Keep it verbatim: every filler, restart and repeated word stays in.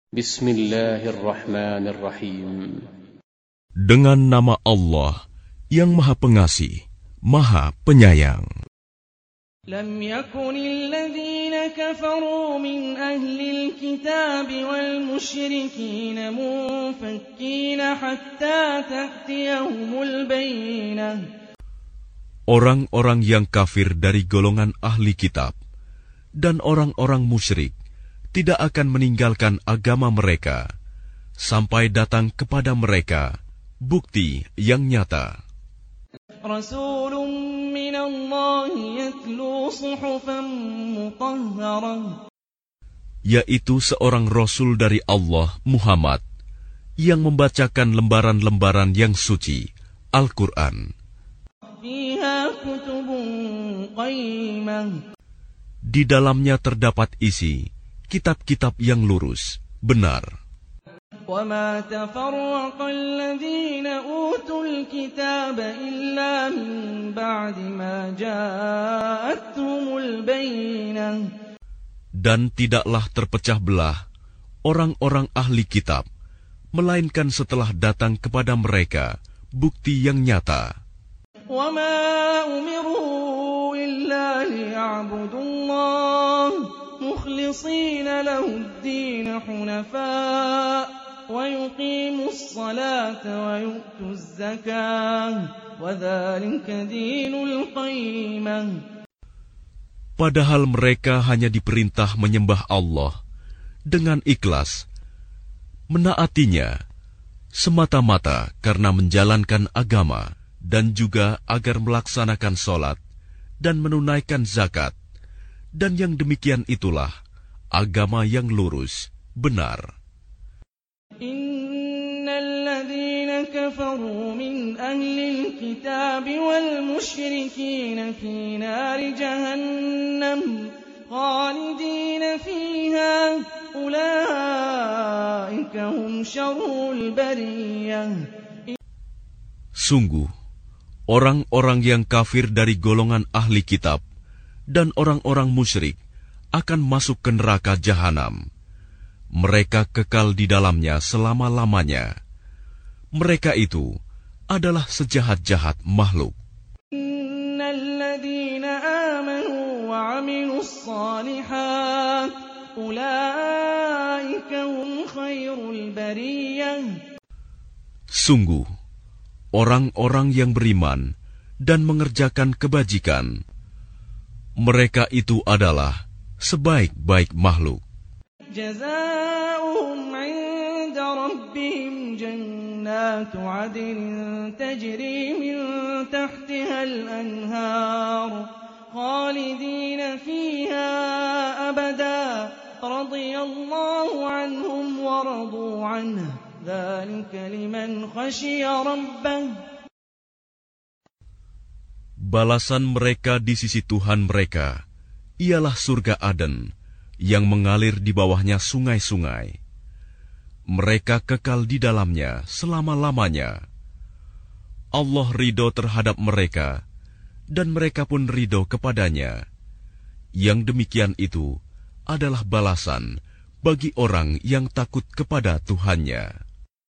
Bismillahirrahmanirrahim. Dengan nama Allah yang Maha Pengasih, Maha Penyayang. لم يكن الذين كفروا من أهل الكتاب والمشركين منفكين حتى تأتيهم البينة. Orang-orang yang kafir dari golongan ahli kitab dan orang-orang musyrik tidak akan meninggalkan agama mereka sampai datang kepada mereka bukti yang nyata. Rasulun min Allah yatlu suhufan mutahharah, yaitu seorang Rasul dari Allah, Muhammad, yang membacakan lembaran-lembaran yang suci, Al-Quran. Fiha kutubun qayyimah, di dalamnya terdapat isi kitab-kitab yang lurus, benar. وَمَا تَفَرَّقَ الَّذِينَ أُوتُوا الْكِتَابَ إِلَّا مِنْ بَعْدِ مَا جَاءَتْهُمُ الْبَيِّنَةُ. Dan tidaklah terpecah belah orang-orang ahli kitab, melainkan setelah datang kepada mereka bukti yang nyata. وَمَا أُمِرُوا إِلَّا لِيَعْبُدُوا اللَّهَ مُخْلِصِينَ لَهُ الدِّينَ حُنَفَاءَ وَيُقِيمُوا الصَّلَاةَ وَيُؤْتُوا الزَّكَاةَ وَذَلِكَ دِينُ الْقَيِّمَةِ. Padahal mereka hanya diperintah menyembah Allah dengan ikhlas, menaatinya semata-mata karena menjalankan agama, dan juga agar melaksanakan sholat dan menunaikan zakat, dan yang demikian itulah agama yang lurus, benar. Innalladzina kafaru min ahlil kitab wal musyrikin fi nari jahannam khalidina fiha ulaika hum syarrul bariyah. Sungguh, orang-orang yang kafir dari golongan ahli kitab dan orang-orang musyrik akan masuk ke neraka jahanam. Mereka kekal di dalamnya selama-lamanya. Mereka itu adalah sejahat-jahat makhluk. Innalladzina amanu wa 'amilus shalihat ulaika hum khairul bariyah. Sungguh, orang-orang yang beriman dan mengerjakan kebajikan, mereka itu adalah sebaik-baik makhluk. Jazaohum 'inda rabbihim jannatu 'adnin tajri min tahtiha al-anhar khalidina fiha abada radiyallahu 'anhum wa radu 'anhu dzalika liman khashiya rabbah. Balasan mereka di sisi Tuhan mereka ialah surga Aden yang mengalir di bawahnya sungai-sungai. Mereka kekal di dalamnya selama-lamanya. Allah ridho terhadap mereka, dan mereka pun ridho kepadanya. Yang demikian itu adalah balasan bagi orang yang takut kepada Tuhannya.